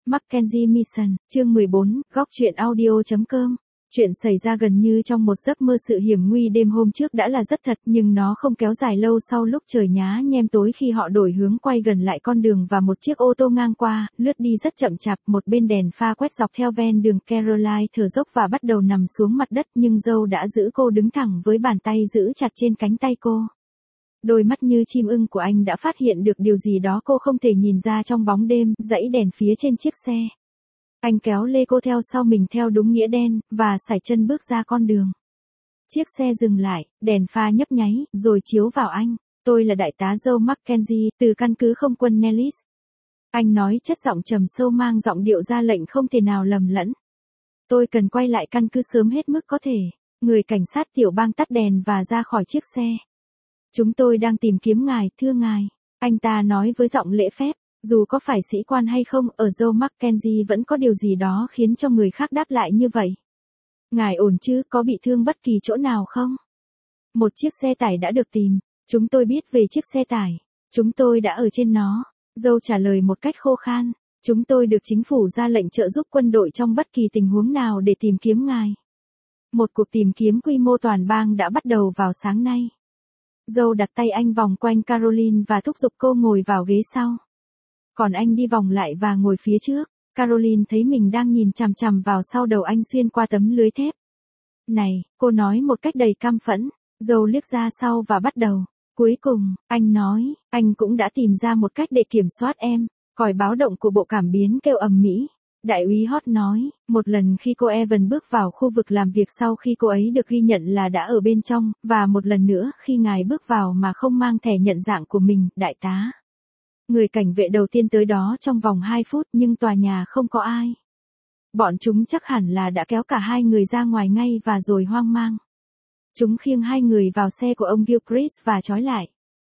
Mackenzie Mission, chương 14, góc truyện audio.com. Chuyện xảy ra gần như trong một giấc mơ. Sự hiểm nguy đêm hôm trước đã là rất thật, nhưng nó không kéo dài lâu. Sau lúc trời nhá nhem tối, khi họ đổi hướng quay gần lại con đường và một chiếc ô tô ngang qua, lướt đi rất chậm chạp, một bên đèn pha quét dọc theo ven đường. Caroline thở dốc và bắt đầu nằm xuống mặt đất, nhưng Joe đã giữ cô đứng thẳng với bàn tay giữ chặt trên cánh tay cô. Đôi mắt như chim ưng của anh đã phát hiện được điều gì đó cô không thể nhìn ra trong bóng đêm. Dãy đèn phía trên chiếc xe. Anh kéo lê cô theo sau mình theo đúng nghĩa đen, và sải chân bước ra con đường. Chiếc xe dừng lại, đèn pha nhấp nháy, rồi chiếu vào anh. Tôi là đại tá Joe Mackenzie, từ căn cứ không quân Nellis. Anh nói chất giọng trầm sâu, mang giọng điệu ra lệnh không thể nào lầm lẫn. Tôi cần quay lại căn cứ sớm hết mức có thể. Người cảnh sát tiểu bang tắt đèn và ra khỏi chiếc xe. Chúng tôi đang tìm kiếm ngài, thưa ngài. Anh ta nói với giọng lễ phép. Dù có phải sĩ quan hay không, ở Joe Mackenzie vẫn có điều gì đó khiến cho người khác đáp lại như vậy. Ngài ổn chứ, có bị thương bất kỳ chỗ nào không? Một chiếc xe tải đã được tìm. Chúng tôi biết về chiếc xe tải. Chúng tôi đã ở trên nó. Joe trả lời một cách khô khan. Chúng tôi được chính phủ ra lệnh trợ giúp quân đội trong bất kỳ tình huống nào để tìm kiếm ngài. Một cuộc tìm kiếm quy mô toàn bang đã bắt đầu vào sáng nay. Joe đặt tay anh vòng quanh Caroline và thúc giục cô ngồi vào ghế sau. Còn anh đi vòng lại và ngồi phía trước. Caroline thấy mình đang nhìn chằm chằm vào sau đầu anh xuyên qua tấm lưới thép. Này, cô nói một cách đầy căm phẫn. Joe liếc ra sau và bắt đầu. Cuối cùng, anh nói, anh cũng đã tìm ra một cách để kiểm soát em. Còi báo động của bộ cảm biến kêu ầm ĩ. Đại úy Hot nói, một lần khi cô Evan bước vào khu vực làm việc sau khi cô ấy được ghi nhận là đã ở bên trong, và một lần nữa khi ngài bước vào mà không mang thẻ nhận dạng của mình, đại tá. Người cảnh vệ đầu tiên tới đó trong vòng 2 phút, nhưng tòa nhà không có ai. Bọn chúng chắc hẳn là đã kéo cả hai người ra ngoài ngay và rồi hoang mang. Chúng khiêng hai người vào xe của ông Gilchrist và trói lại.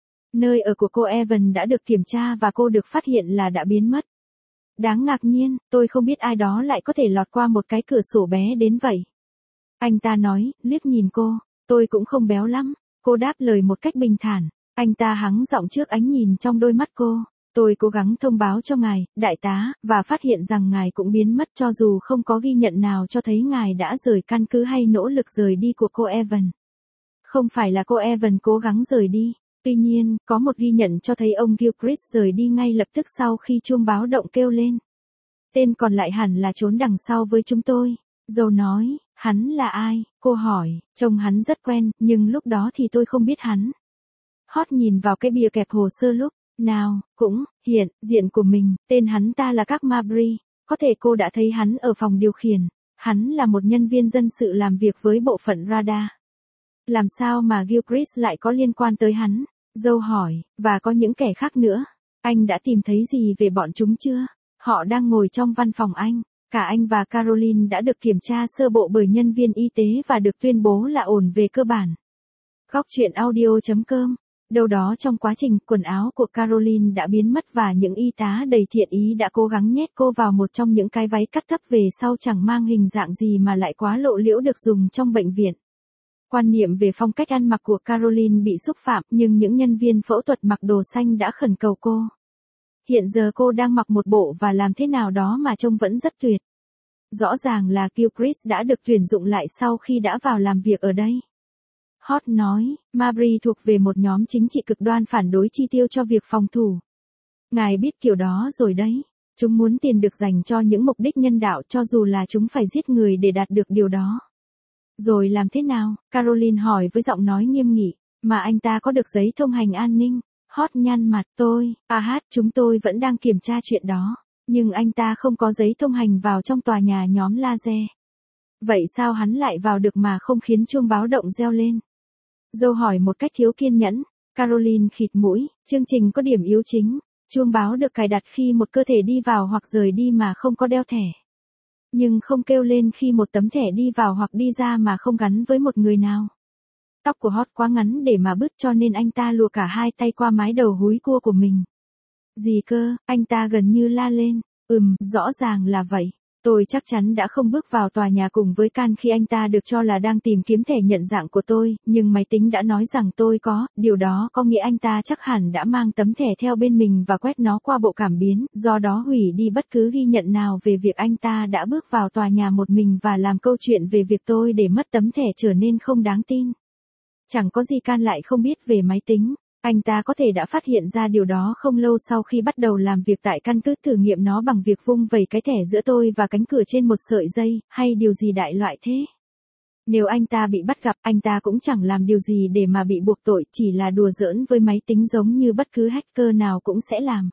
Nơi ở của cô Evan đã được kiểm tra và cô được phát hiện là đã biến mất. Đáng ngạc nhiên, tôi không biết ai đó lại có thể lọt qua một cái cửa sổ bé đến vậy. Anh ta nói, liếc nhìn cô, tôi cũng không béo lắm. Cô đáp lời một cách bình thản. Anh ta hắng giọng trước ánh nhìn trong đôi mắt cô. Tôi cố gắng thông báo cho ngài, đại tá, và phát hiện rằng ngài cũng biến mất cho dù không có ghi nhận nào cho thấy ngài đã rời căn cứ hay nỗ lực rời đi của cô Evan. Không phải là cô Evan cố gắng rời đi. Tuy nhiên, có một ghi nhận cho thấy ông Gilchrist rời đi ngay lập tức sau khi chuông báo động kêu lên. Tên còn lại hẳn là trốn đằng sau với chúng tôi. Joe nói, hắn là ai? Cô hỏi, trông hắn rất quen, nhưng lúc đó thì tôi không biết hắn. Hot nhìn vào cái bìa kẹp hồ sơ lúc nào cũng hiện diện của mình, tên hắn ta là Các Mabry. Có thể cô đã thấy hắn ở phòng điều khiển. Hắn là một nhân viên dân sự làm việc với bộ phận radar. Làm sao mà Gilchrist lại có liên quan tới hắn? Joe hỏi, và có những kẻ khác nữa. Anh đã tìm thấy gì về bọn chúng chưa? Họ đang ngồi trong văn phòng anh. Cả anh và Caroline đã được kiểm tra sơ bộ bởi nhân viên y tế và được tuyên bố là ổn về cơ bản. Góc truyện audio.com. Đâu đó trong quá trình, quần áo của Caroline đã biến mất và những y tá đầy thiện ý đã cố gắng nhét cô vào một trong những cái váy cắt thấp về sau chẳng mang hình dạng gì mà lại quá lộ liễu được dùng trong bệnh viện. Quan niệm về phong cách ăn mặc của Caroline bị xúc phạm, nhưng những nhân viên phẫu thuật mặc đồ xanh đã khẩn cầu cô. Hiện giờ cô đang mặc một bộ và làm thế nào đó mà trông vẫn rất tuyệt. Rõ ràng là Gilchrist đã được tuyển dụng lại sau khi đã vào làm việc ở đây. Hot nói, Mabry thuộc về một nhóm chính trị cực đoan phản đối chi tiêu cho việc phòng thủ. Ngài biết kiểu đó rồi đấy. Chúng muốn tiền được dành cho những mục đích nhân đạo cho dù là chúng phải giết người để đạt được điều đó. Rồi làm thế nào? Caroline hỏi với giọng nói nghiêm nghị. Mà anh ta có được giấy thông hành an ninh? Hot nhăn mặt. Chúng tôi vẫn đang kiểm tra chuyện đó. Nhưng anh ta không có giấy thông hành vào trong tòa nhà nhóm laser. Vậy sao hắn lại vào được mà không khiến chuông báo động reo lên? Joe hỏi một cách thiếu kiên nhẫn. Caroline khịt mũi. Chương trình có điểm yếu chính. Chuông báo được cài đặt khi một cơ thể đi vào hoặc rời đi mà không có đeo thẻ. Nhưng không kêu lên khi một tấm thẻ đi vào hoặc đi ra mà không gắn với một người nào. Tóc của Hot quá ngắn để mà bứt cho nên anh ta lùa cả hai tay qua mái đầu húi cua của mình. Gì cơ? Anh ta gần như la lên. Rõ ràng là vậy. Tôi chắc chắn đã không bước vào tòa nhà cùng với Can khi anh ta được cho là đang tìm kiếm thẻ nhận dạng của tôi, nhưng máy tính đã nói rằng tôi có, điều đó có nghĩa anh ta chắc hẳn đã mang tấm thẻ theo bên mình và quét nó qua bộ cảm biến, do đó hủy đi bất cứ ghi nhận nào về việc anh ta đã bước vào tòa nhà một mình và làm câu chuyện về việc tôi để mất tấm thẻ trở nên không đáng tin. Chẳng có gì Can lại không biết về máy tính. Anh ta có thể đã phát hiện ra điều đó không lâu sau khi bắt đầu làm việc tại căn cứ thử nghiệm nó bằng việc vung vẩy cái thẻ giữa tôi và cánh cửa trên một sợi dây, hay điều gì đại loại thế. Nếu anh ta bị bắt gặp, anh ta cũng chẳng làm điều gì để mà bị buộc tội, chỉ là đùa giỡn với máy tính giống như bất cứ hacker nào cũng sẽ làm.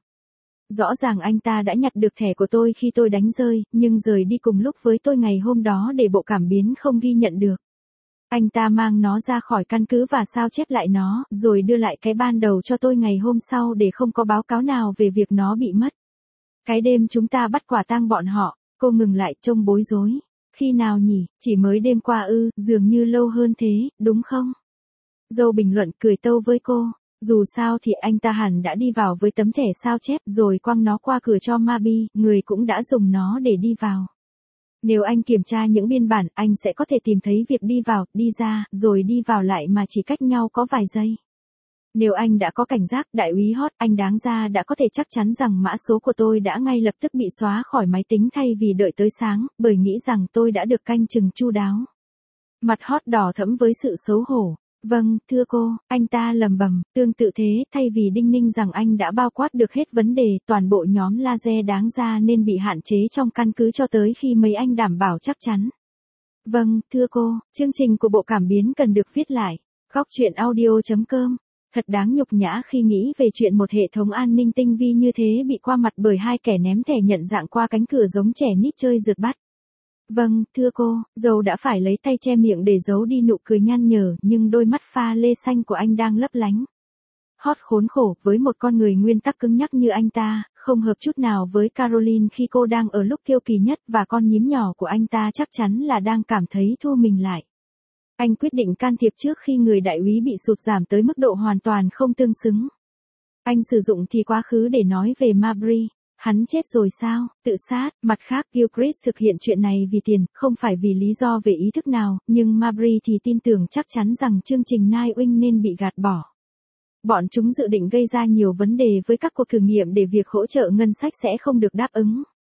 Rõ ràng anh ta đã nhặt được thẻ của tôi khi tôi đánh rơi, nhưng rời đi cùng lúc với tôi ngày hôm đó để bộ cảm biến không ghi nhận được. Anh ta mang nó ra khỏi căn cứ và sao chép lại nó, rồi đưa lại cái ban đầu cho tôi ngày hôm sau để không có báo cáo nào về việc nó bị mất. Cái đêm chúng ta bắt quả tang bọn họ, cô ngừng lại trông bối rối. Khi nào nhỉ, chỉ mới đêm qua ư, dường như lâu hơn thế, đúng không? Dâu bình luận cười tâu với cô. Dù sao thì anh ta hẳn đã đi vào với tấm thẻ sao chép rồi quăng nó qua cửa cho Mabi, người cũng đã dùng nó để đi vào. Nếu anh kiểm tra những biên bản, anh sẽ có thể tìm thấy việc đi vào, đi ra, rồi đi vào lại mà chỉ cách nhau có vài giây. Nếu anh đã có cảnh giác, đại úy Hot, anh đáng ra đã có thể chắc chắn rằng mã số của tôi đã ngay lập tức bị xóa khỏi máy tính thay vì đợi tới sáng, bởi nghĩ rằng tôi đã được canh chừng chu đáo. Mặt Hot đỏ thẫm với sự xấu hổ. Vâng, thưa cô, anh ta lầm bầm, tương tự thế, thay vì đinh ninh rằng anh đã bao quát được hết vấn đề, toàn bộ nhóm laser đáng ra nên bị hạn chế trong căn cứ cho tới khi mấy anh đảm bảo chắc chắn. Vâng, thưa cô, chương trình của bộ cảm biến cần được viết lại. Góc truyện audio.com. Thật đáng nhục nhã khi nghĩ về chuyện một hệ thống an ninh tinh vi như thế bị qua mặt bởi hai kẻ ném thẻ nhận dạng qua cánh cửa giống trẻ nít chơi rượt bắt. Vâng, thưa cô, dâu đã phải lấy tay che miệng để giấu đi nụ cười nhăn nhở, nhưng đôi mắt pha lê xanh của anh đang lấp lánh. Hot khốn khổ, với một con người nguyên tắc cứng nhắc như anh ta, không hợp chút nào với Caroline khi cô đang ở lúc kiêu kỳ nhất và con nhím nhỏ của anh ta chắc chắn là đang cảm thấy thu mình lại. Anh quyết định can thiệp trước khi người đại úy bị sụt giảm tới mức độ hoàn toàn không tương xứng. Anh sử dụng thì quá khứ để nói về Mabry. Hắn chết rồi sao, tự sát, mặt khác Gilchrist thực hiện chuyện này vì tiền, không phải vì lý do về ý thức nào, nhưng Mabry thì tin tưởng chắc chắn rằng chương trình Nightwing nên bị gạt bỏ. Bọn chúng dự định gây ra nhiều vấn đề với các cuộc thử nghiệm để việc hỗ trợ ngân sách sẽ không được đáp ứng.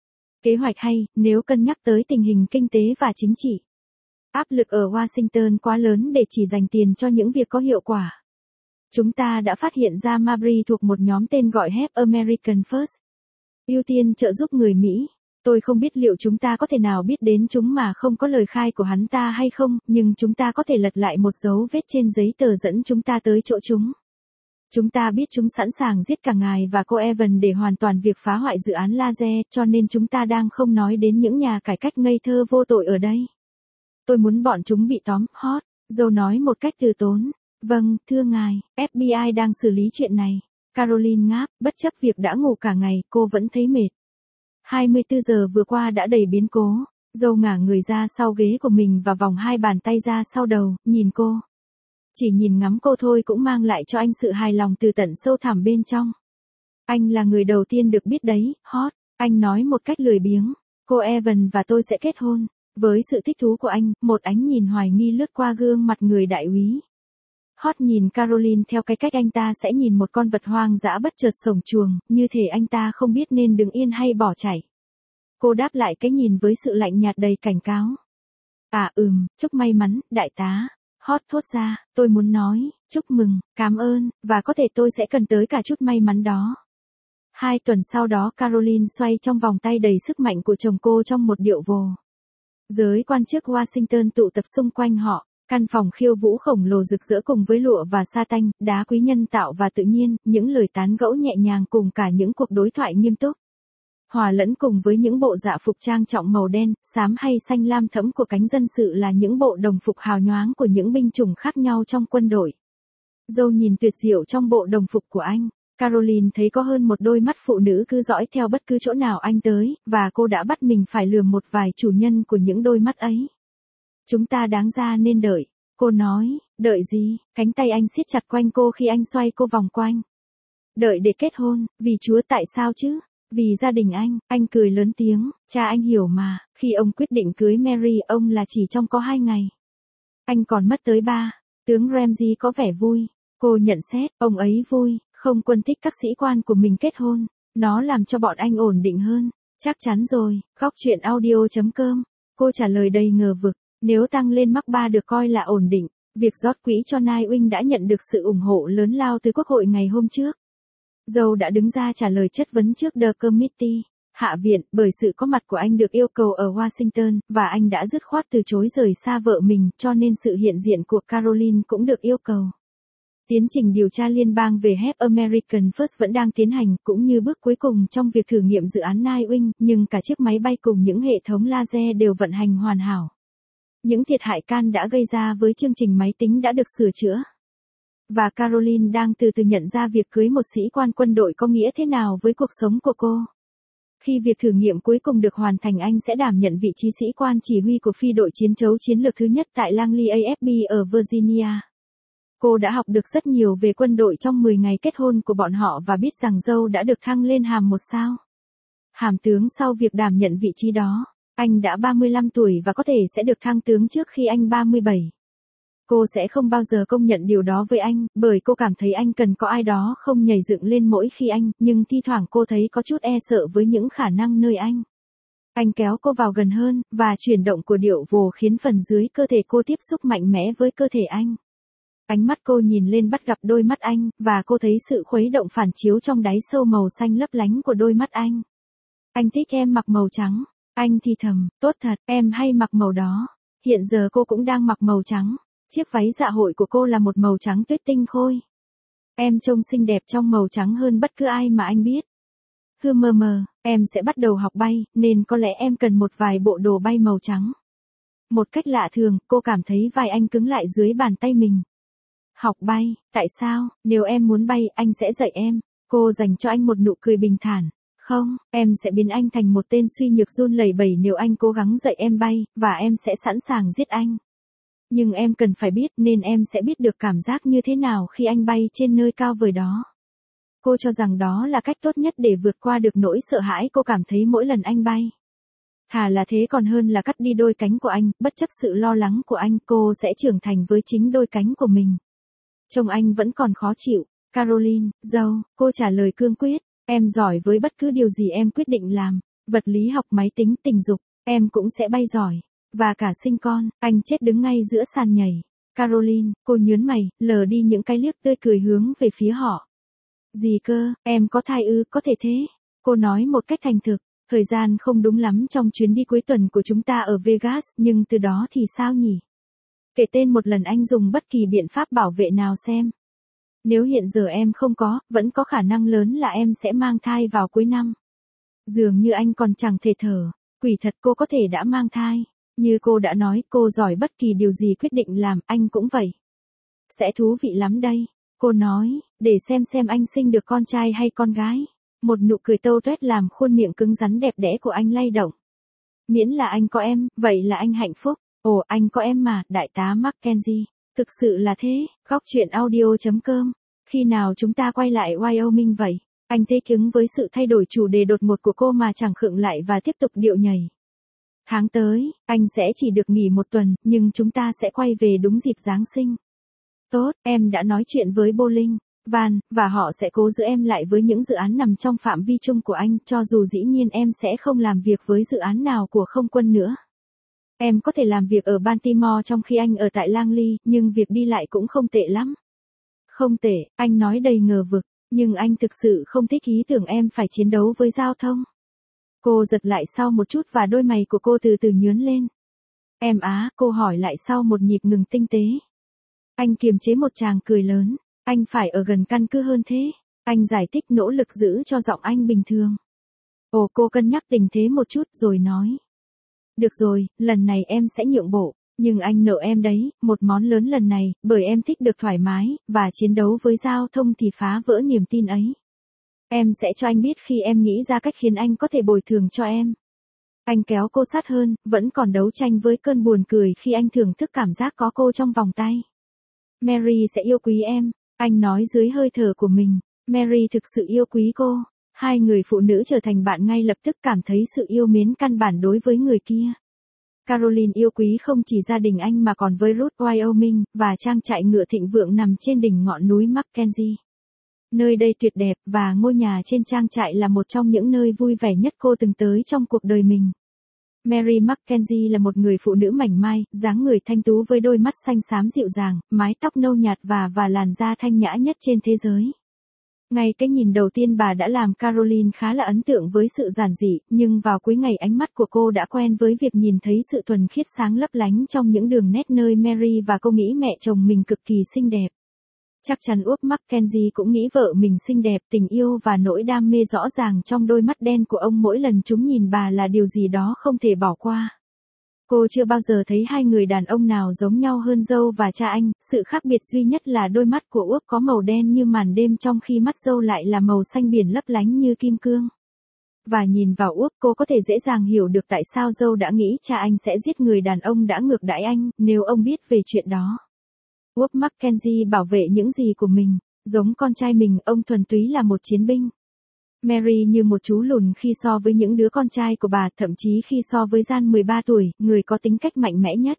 Kế hoạch hay, nếu cân nhắc tới tình hình kinh tế và chính trị. Áp lực ở Washington quá lớn để chỉ dành tiền cho những việc có hiệu quả. Chúng ta đã phát hiện ra Mabry thuộc một nhóm tên gọi Help American First. Ưu tiên trợ giúp người Mỹ. Tôi không biết liệu chúng ta có thể nào biết đến chúng mà không có lời khai của hắn ta hay không, nhưng chúng ta có thể lật lại một dấu vết trên giấy tờ dẫn chúng ta tới chỗ chúng. Chúng ta biết chúng sẵn sàng giết cả ngài và cô Evan để hoàn toàn việc phá hoại dự án laser, cho nên chúng ta đang không nói đến những nhà cải cách ngây thơ vô tội ở đây. Tôi muốn bọn chúng bị tóm, Hot, dâu nói một cách từ tốn. Vâng, thưa ngài, FBI đang xử lý chuyện này. Caroline ngáp, bất chấp việc đã ngủ cả ngày, cô vẫn thấy mệt. 24 giờ vừa qua đã đầy biến cố. Dâu ngả người ra sau ghế của mình và vòng hai bàn tay ra sau đầu, nhìn cô. Chỉ nhìn ngắm cô thôi cũng mang lại cho anh sự hài lòng từ tận sâu thẳm bên trong. Anh là người đầu tiên được biết đấy, Hot, anh nói một cách lười biếng. Cô Evan và tôi sẽ kết hôn. Với sự thích thú của anh, một ánh nhìn hoài nghi lướt qua gương mặt người đại úy. Hot nhìn Caroline theo cái cách anh ta sẽ nhìn một con vật hoang dã bất chợt sổng chuồng, như thể anh ta không biết nên đứng yên hay bỏ chạy. Cô đáp lại cái nhìn với sự lạnh nhạt đầy cảnh cáo. Chúc may mắn, đại tá. Hot thốt ra, tôi muốn nói, chúc mừng, cảm ơn, và có thể tôi sẽ cần tới cả chút may mắn đó. 2 tuần sau đó Caroline xoay trong vòng tay đầy sức mạnh của chồng cô trong một điệu vồ. Giới quan chức Washington tụ tập xung quanh họ. Căn phòng khiêu vũ khổng lồ rực rỡ cùng với lụa và sa tanh, đá quý nhân tạo và tự nhiên, những lời tán gẫu nhẹ nhàng cùng cả những cuộc đối thoại nghiêm túc. Hòa lẫn cùng với những bộ dạ phục trang trọng màu đen, xám hay xanh lam thẫm của cánh dân sự là những bộ đồng phục hào nhoáng của những binh chủng khác nhau trong quân đội. Dâu nhìn tuyệt diệu trong bộ đồng phục của anh. Caroline thấy có hơn một đôi mắt phụ nữ cứ dõi theo bất cứ chỗ nào anh tới, và cô đã bắt mình phải lườm một vài chủ nhân của những đôi mắt ấy. Chúng ta đáng ra nên đợi. Cô nói, đợi gì? Cánh tay anh siết chặt quanh cô khi anh xoay cô vòng quanh. Đợi để kết hôn, vì Chúa tại sao chứ? Vì gia đình anh cười lớn tiếng, cha anh hiểu mà, khi ông quyết định cưới Mary ông là chỉ trong có 2 ngày. Anh còn mất tới 3. Tướng Ramsay có vẻ vui. Cô nhận xét, ông ấy vui, không quân thích các sĩ quan của mình kết hôn. Nó làm cho bọn anh ổn định hơn. Chắc chắn rồi, góc chuyện audio.com. Cô trả lời đầy ngờ vực, nếu tăng lên Mach 3 được coi là ổn định. Việc rót quỹ cho Nightwing đã nhận được sự ủng hộ lớn lao từ Quốc hội ngày hôm trước. Joe đã đứng ra trả lời chất vấn trước The Committee, Hạ viện, bởi sự có mặt của anh được yêu cầu ở Washington, và anh đã dứt khoát từ chối rời xa vợ mình, cho nên sự hiện diện của Caroline cũng được yêu cầu. Tiến trình điều tra liên bang về HEP American First vẫn đang tiến hành, cũng như bước cuối cùng trong việc thử nghiệm dự án Nightwing, nhưng cả chiếc máy bay cùng những hệ thống laser đều vận hành hoàn hảo. Những thiệt hại Khan đã gây ra với chương trình máy tính đã được sửa chữa. Và Caroline đang từ từ nhận ra việc cưới một sĩ quan quân đội có nghĩa thế nào với cuộc sống của cô. Khi việc thử nghiệm cuối cùng được hoàn thành anh sẽ đảm nhận vị trí sĩ quan chỉ huy của phi đội chiến đấu chiến lược thứ nhất tại Langley AFB ở Virginia. Cô đã học được rất nhiều về quân đội trong 10 ngày kết hôn của bọn họ và biết rằng Joe đã được thăng lên hàm 1 sao. Hàm tướng sau việc đảm nhận vị trí đó. Anh đã 35 tuổi và có thể sẽ được thăng tướng trước khi anh 37. Cô sẽ không bao giờ công nhận điều đó với anh, bởi cô cảm thấy anh cần có ai đó không nhảy dựng lên mỗi khi anh, nhưng thi thoảng cô thấy có chút e sợ với những khả năng nơi anh. Anh kéo cô vào gần hơn, và chuyển động của điệu vồ khiến phần dưới cơ thể cô tiếp xúc mạnh mẽ với cơ thể anh. Ánh mắt cô nhìn lên bắt gặp đôi mắt anh, và cô thấy sự khuấy động phản chiếu trong đáy sâu màu xanh lấp lánh của đôi mắt anh. Anh thích em mặc màu trắng. Anh thì thầm, tốt thật, em hay mặc màu đó. Hiện giờ cô cũng đang mặc màu trắng. Chiếc váy dạ hội của cô là một màu trắng tuyết tinh khôi. Em trông xinh đẹp trong màu trắng hơn bất cứ ai mà anh biết. Em sẽ bắt đầu học bay, nên có lẽ em cần một vài bộ đồ bay màu trắng. Một cách lạ thường, cô cảm thấy vai anh cứng lại dưới bàn tay mình. Học bay, tại sao? Nếu em muốn bay, anh sẽ dạy em. Cô dành cho anh một nụ cười bình thản. Không, em sẽ biến anh thành một tên suy nhược run lẩy bẩy nếu anh cố gắng dạy em bay, và em sẽ sẵn sàng giết anh. Nhưng em cần phải biết, nên em sẽ biết được cảm giác như thế nào khi anh bay trên nơi cao vời đó. Cô cho rằng đó là cách tốt nhất để vượt qua được nỗi sợ hãi cô cảm thấy mỗi lần anh bay. Thà là thế còn hơn là cắt đi đôi cánh của anh, bất chấp sự lo lắng của anh, cô sẽ trưởng thành với chính đôi cánh của mình. Trông anh vẫn còn khó chịu. Caroline, Joe, cô trả lời cương quyết. Em giỏi với bất cứ điều gì em quyết định làm. Vật lý học, máy tính, tình dục, em cũng sẽ bay giỏi. Và cả sinh con. Anh chết đứng ngay giữa sàn nhảy. Caroline, cô nhớn mày, lờ đi những cái liếc tươi cười hướng về phía họ. Gì cơ, em có thai ư? Có thể thế. Cô nói một cách thành thực. Thời gian không đúng lắm trong chuyến đi cuối tuần của chúng ta ở Vegas, nhưng từ đó thì sao nhỉ? Kể tên một lần anh dùng bất kỳ biện pháp bảo vệ nào xem. Nếu hiện giờ em không có, vẫn có khả năng lớn là em sẽ mang thai vào cuối năm. Dường như anh còn chẳng thể thở. Quỷ thật, cô có thể đã mang thai. Như cô đã nói, cô giỏi bất kỳ điều gì quyết định làm, anh cũng vậy. Sẽ thú vị lắm đây. Cô nói, để xem anh sinh được con trai hay con gái. Một nụ cười tâu tuét làm khuôn miệng cứng rắn đẹp đẽ của anh lay động. Miễn là anh có em, vậy là anh hạnh phúc. Ồ, anh có em mà, đại tá Mackenzie. Thực sự là thế. Góc chuyện audio.com. Khi nào chúng ta quay lại Wyoming vậy? Anh thích ứng với sự thay đổi chủ đề đột ngột của cô mà chẳng khựng lại và tiếp tục điệu nhảy. Tháng tới, anh sẽ chỉ được nghỉ 1 tuần, nhưng chúng ta sẽ quay về đúng dịp Giáng sinh. Tốt, em đã nói chuyện với Bowling, Van, và họ sẽ cố giữ em lại với những dự án nằm trong phạm vi chung của anh, cho dù dĩ nhiên em sẽ không làm việc với dự án nào của không quân nữa. Em có thể làm việc ở Baltimore trong khi anh ở tại Langley, nhưng việc đi lại cũng không tệ lắm. Không tệ, anh nói đầy ngờ vực, nhưng anh thực sự không thích ý tưởng em phải chiến đấu với giao thông. Cô giật lại sau một chút và đôi mày của cô từ từ nhướng lên. Em á, cô hỏi lại sau một nhịp ngừng tinh tế. Anh kiềm chế một tràng cười lớn. Anh phải ở gần căn cứ hơn thế. Anh giải thích nỗ lực giữ cho giọng anh bình thường. Ồ, cô cân nhắc tình thế một chút rồi nói. Được rồi, lần này em sẽ nhượng bộ. Nhưng anh nợ em đấy, một món lớn lần này, bởi em thích được thoải mái, và chiến đấu với giao thông thì phá vỡ niềm tin ấy. Em sẽ cho anh biết khi em nghĩ ra cách khiến anh có thể bồi thường cho em. Anh kéo cô sát hơn, vẫn còn đấu tranh với cơn buồn cười khi anh thưởng thức cảm giác có cô trong vòng tay. Mary sẽ yêu quý em, anh nói dưới hơi thở của mình. Mary thực sự yêu quý cô. Hai người phụ nữ trở thành bạn ngay lập tức, cảm thấy sự yêu mến căn bản đối với người kia. Caroline yêu quý không chỉ gia đình anh mà còn với Ruth, Wyoming, và trang trại ngựa thịnh vượng nằm trên đỉnh ngọn núi Mackenzie. Nơi đây tuyệt đẹp, và ngôi nhà trên trang trại là một trong những nơi vui vẻ nhất cô từng tới trong cuộc đời mình. Mary Mackenzie là một người phụ nữ mảnh mai, dáng người thanh tú với đôi mắt xanh xám dịu dàng, mái tóc nâu nhạt và làn da thanh nhã nhất trên thế giới. Ngay cái nhìn đầu tiên bà đã làm Caroline khá là ấn tượng với sự giản dị, nhưng vào cuối ngày ánh mắt của cô đã quen với việc nhìn thấy sự thuần khiết sáng lấp lánh trong những đường nét nơi Mary, và cô nghĩ mẹ chồng mình cực kỳ xinh đẹp. Chắc chắn Úc Mackenzie cũng nghĩ vợ mình xinh đẹp, tình yêu và nỗi đam mê rõ ràng trong đôi mắt đen của ông mỗi lần chúng nhìn bà là điều gì đó không thể bỏ qua. Cô chưa bao giờ thấy hai người đàn ông nào giống nhau hơn dâu và cha anh, sự khác biệt duy nhất là đôi mắt của Úc có màu đen như màn đêm trong khi mắt dâu lại là màu xanh biển lấp lánh như kim cương. Và nhìn vào Úc, cô có thể dễ dàng hiểu được tại sao dâu đã nghĩ cha anh sẽ giết người đàn ông đã ngược đãi anh, nếu ông biết về chuyện đó. Úc Mackenzie bảo vệ những gì của mình, giống con trai mình, ông thuần túy là một chiến binh. Mary như một chú lùn khi so với những đứa con trai của bà, thậm chí khi so với Jan 13 tuổi, người có tính cách mạnh mẽ nhất.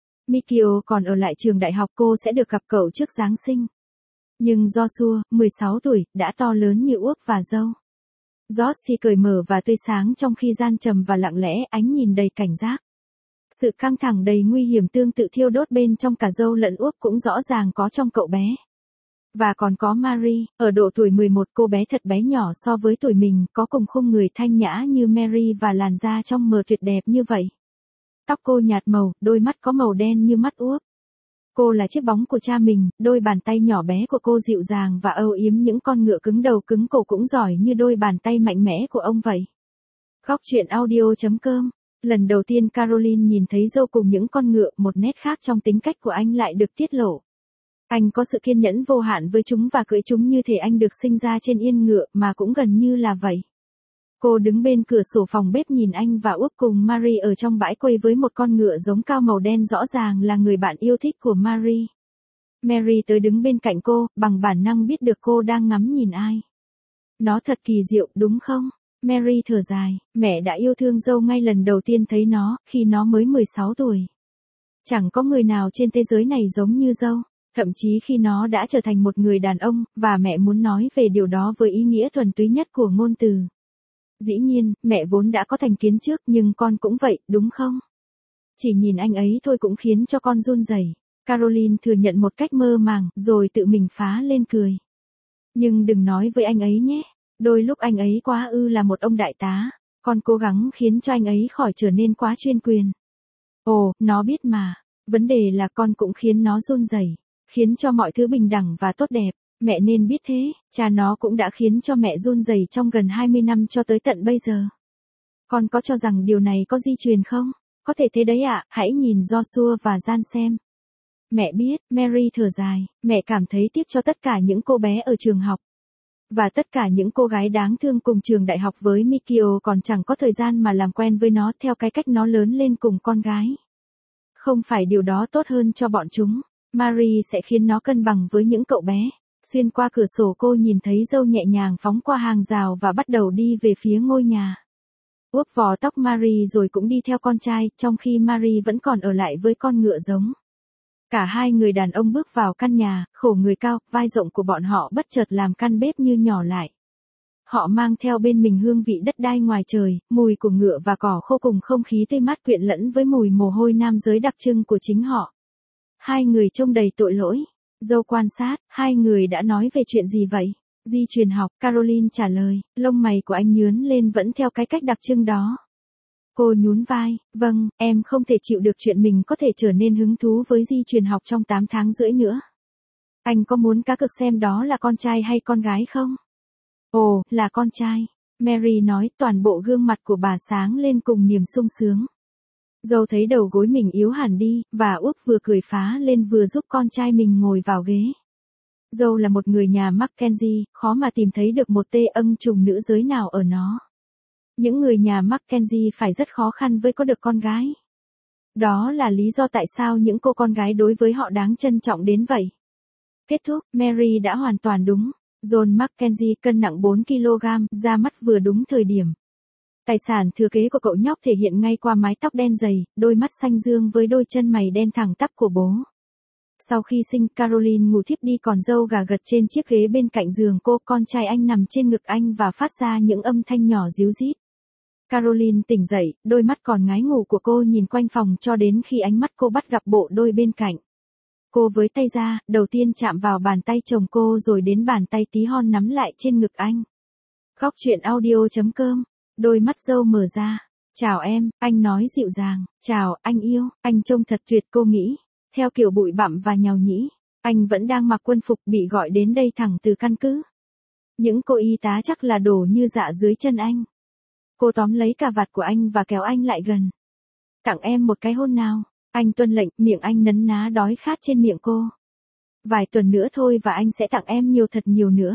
Mikio còn ở lại trường đại học, cô sẽ được gặp cậu trước Giáng sinh. Nhưng Joshua, 16 tuổi, đã to lớn như Úc và dâu. George thì cởi mở và tươi sáng trong khi Jan trầm và lặng lẽ, ánh nhìn đầy cảnh giác. Sự căng thẳng đầy nguy hiểm tương tự thiêu đốt bên trong cả dâu lẫn Úc cũng rõ ràng có trong cậu bé. Và còn có Mary, ở độ tuổi 11, cô bé thật bé nhỏ so với tuổi mình, có cùng khung người thanh nhã như Mary và làn da trong mờ tuyệt đẹp như vậy. Tóc cô nhạt màu, đôi mắt có màu đen như mắt Úc. Cô là chiếc bóng của cha mình, đôi bàn tay nhỏ bé của cô dịu dàng và âu yếm những con ngựa cứng đầu cứng cổ cũng giỏi như đôi bàn tay mạnh mẽ của ông vậy. Góc truyện audio.com. Lần đầu tiên Caroline nhìn thấy dâu cùng những con ngựa, một nét khác trong tính cách của anh lại được tiết lộ. Anh có sự kiên nhẫn vô hạn với chúng và cưỡi chúng như thể anh được sinh ra trên yên ngựa, mà cũng gần như là vậy. Cô đứng bên cửa sổ phòng bếp nhìn anh và Úc cùng Mary ở trong bãi quây với một con ngựa giống cao màu đen, rõ ràng là người bạn yêu thích của Mary. Mary tới đứng bên cạnh cô, bằng bản năng biết được cô đang ngắm nhìn ai. Nó thật kỳ diệu, đúng không? Mary thở dài, mẹ đã yêu thương dâu ngay lần đầu tiên thấy nó, khi nó mới 16 tuổi. Chẳng có người nào trên thế giới này giống như dâu. Thậm chí khi nó đã trở thành một người đàn ông, và mẹ muốn nói về điều đó với ý nghĩa thuần túy nhất của ngôn từ. Dĩ nhiên, mẹ vốn đã có thành kiến trước, nhưng con cũng vậy, đúng không? Chỉ nhìn anh ấy thôi cũng khiến cho con run rẩy. Caroline thừa nhận một cách mơ màng, rồi tự mình phá lên cười. Nhưng đừng nói với anh ấy nhé. Đôi lúc anh ấy quá là một ông đại tá. Con cố gắng khiến cho anh ấy khỏi trở nên quá chuyên quyền. Ồ, nó biết mà. Vấn đề là con cũng khiến nó run rẩy. Khiến cho mọi thứ bình đẳng và tốt đẹp. Mẹ nên biết thế, cha nó cũng đã khiến cho mẹ run rẩy trong gần 20 năm cho tới tận bây giờ. Con có cho rằng điều này có di truyền không? Có thể thế đấy ạ, hãy nhìn Joshua và Jan xem. Mẹ biết, Mary thở dài, mẹ cảm thấy tiếc cho tất cả những cô bé ở trường học. Và tất cả những cô gái đáng thương cùng trường đại học với Mikio còn chẳng có thời gian mà làm quen với nó theo cái cách nó lớn lên cùng con gái. Không phải điều đó tốt hơn cho bọn chúng. Mary sẽ khiến nó cân bằng với những cậu bé. Xuyên qua cửa sổ cô nhìn thấy dâu nhẹ nhàng phóng qua hàng rào và bắt đầu đi về phía ngôi nhà. Úp vò tóc Mary rồi cũng đi theo con trai, trong khi Mary vẫn còn ở lại với con ngựa giống. Cả hai người đàn ông bước vào căn nhà, khổ người cao, vai rộng của bọn họ bất chợt làm căn bếp như nhỏ lại. Họ mang theo bên mình hương vị đất đai ngoài trời, mùi của ngựa và cỏ khô cùng không khí tươi mát quyện lẫn với mùi mồ hôi nam giới đặc trưng của chính họ. Hai người trông đầy tội lỗi. Dâu quan sát, hai người đã nói về chuyện gì vậy? Di truyền học, Caroline trả lời, lông mày của anh nhướn lên vẫn theo cái cách đặc trưng đó. Cô nhún vai, vâng, em không thể chịu được chuyện mình có thể trở nên hứng thú với di truyền học trong 8 tháng rưỡi nữa. Anh có muốn cá cược xem đó là con trai hay con gái không? Ồ, là con trai. Mary nói, toàn bộ gương mặt của bà sáng lên cùng niềm sung sướng. Dâu thấy đầu gối mình yếu hẳn đi, và Úc vừa cười phá lên vừa giúp con trai mình ngồi vào ghế. Dâu là một người nhà Mackenzie, khó mà tìm thấy được một tê âng trùng nữ giới nào ở nó. Những người nhà Mackenzie phải rất khó khăn với có được con gái. Đó là lý do tại sao những cô con gái đối với họ đáng trân trọng đến vậy. Kết thúc, Mary đã hoàn toàn đúng. John Mackenzie cân nặng 4 kg, ra mắt vừa đúng thời điểm. Tài sản thừa kế của cậu nhóc thể hiện ngay qua mái tóc đen dày, đôi mắt xanh dương với đôi chân mày đen thẳng tắp của bố. Sau khi sinh, Caroline ngủ thiếp đi còn dâu gà gật trên chiếc ghế bên cạnh giường cô, con trai anh nằm trên ngực anh và phát ra những âm thanh nhỏ ríu rít. Caroline tỉnh dậy, đôi mắt còn ngái ngủ của cô nhìn quanh phòng cho đến khi ánh mắt cô bắt gặp bộ đôi bên cạnh. Cô với tay ra, đầu tiên chạm vào bàn tay chồng cô rồi đến bàn tay tí hon nắm lại trên ngực anh. Góc truyện audio.com. Đôi mắt dâu mở ra. Chào em, anh nói dịu dàng. Chào, anh yêu, anh trông thật tuyệt cô nghĩ. Theo kiểu bụi bặm và nhàu nhĩ. Anh vẫn đang mặc quân phục bị gọi đến đây thẳng từ căn cứ. Những cô y tá chắc là đổ như dạ dưới chân anh. Cô tóm lấy cà vạt của anh và kéo anh lại gần. Tặng em một cái hôn nào. Anh tuân lệnh, miệng anh nấn ná đói khát trên miệng cô. Vài tuần nữa thôi và anh sẽ tặng em nhiều thật nhiều nữa.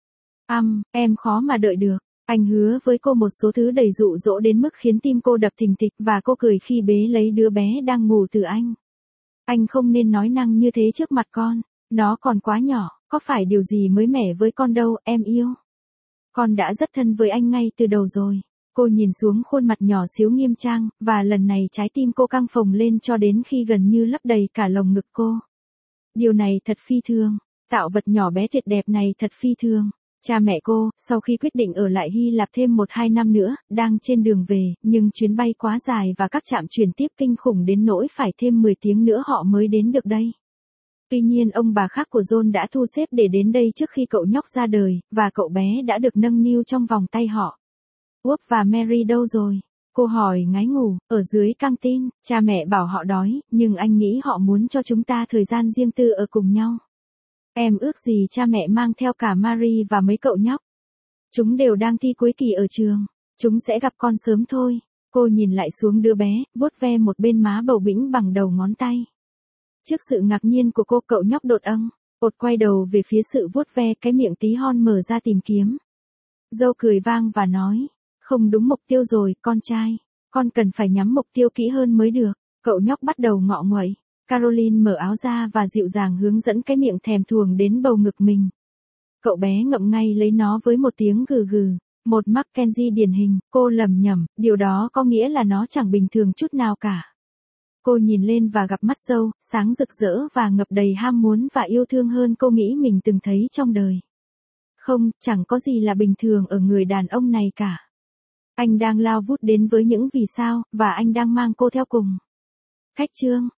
Em khó mà đợi được. Anh hứa với cô một số thứ đầy dụ dỗ đến mức khiến tim cô đập thình thịch và cô cười khi bế lấy đứa bé đang ngủ từ anh. Anh không nên nói năng như thế trước mặt con. Nó còn quá nhỏ, có phải điều gì mới mẻ với con đâu, em yêu. Con đã rất thân với anh ngay từ đầu rồi. Cô nhìn xuống khuôn mặt nhỏ xíu nghiêm trang, và lần này trái tim cô căng phồng lên cho đến khi gần như lấp đầy cả lồng ngực cô. Điều này thật phi thường. Tạo vật nhỏ bé tuyệt đẹp này thật phi thường. Cha mẹ cô, sau khi quyết định ở lại Hy Lạp thêm 1-2 năm nữa, đang trên đường về, nhưng chuyến bay quá dài và các trạm chuyển tiếp kinh khủng đến nỗi phải thêm 10 tiếng nữa họ mới đến được đây. Tuy nhiên ông bà khác của John đã thu xếp để đến đây trước khi cậu nhóc ra đời, và cậu bé đã được nâng niu trong vòng tay họ. Úp và Mary đâu rồi? Cô hỏi ngái ngủ, ở dưới căng tin, cha mẹ bảo họ đói, nhưng anh nghĩ họ muốn cho chúng ta thời gian riêng tư ở cùng nhau. Em ước gì cha mẹ mang theo cả Mary và mấy cậu nhóc. Chúng đều đang thi cuối kỳ ở trường. Chúng sẽ gặp con sớm thôi. Cô nhìn lại xuống đứa bé, vuốt ve một bên má bầu bĩnh bằng đầu ngón tay. Trước sự ngạc nhiên của cô, cậu nhóc đột ột quay đầu về phía sự vuốt ve, cái miệng tí hon mở ra tìm kiếm. Dâu cười vang và nói, không đúng mục tiêu rồi, con trai. Con cần phải nhắm mục tiêu kỹ hơn mới được. Cậu nhóc bắt đầu ngọ nguậy. Caroline mở áo ra và dịu dàng hướng dẫn cái miệng thèm thuồng đến bầu ngực mình. Cậu bé ngậm ngay lấy nó với một tiếng gừ gừ. Một Mackenzie điển hình, cô lẩm nhẩm, điều đó có nghĩa là nó chẳng bình thường chút nào cả. Cô nhìn lên và gặp mắt dâu, sáng rực rỡ và ngập đầy ham muốn và yêu thương hơn cô nghĩ mình từng thấy trong đời. Không, chẳng có gì là bình thường ở người đàn ông này cả. Anh đang lao vút đến với những vì sao, và anh đang mang cô theo cùng. Khách chương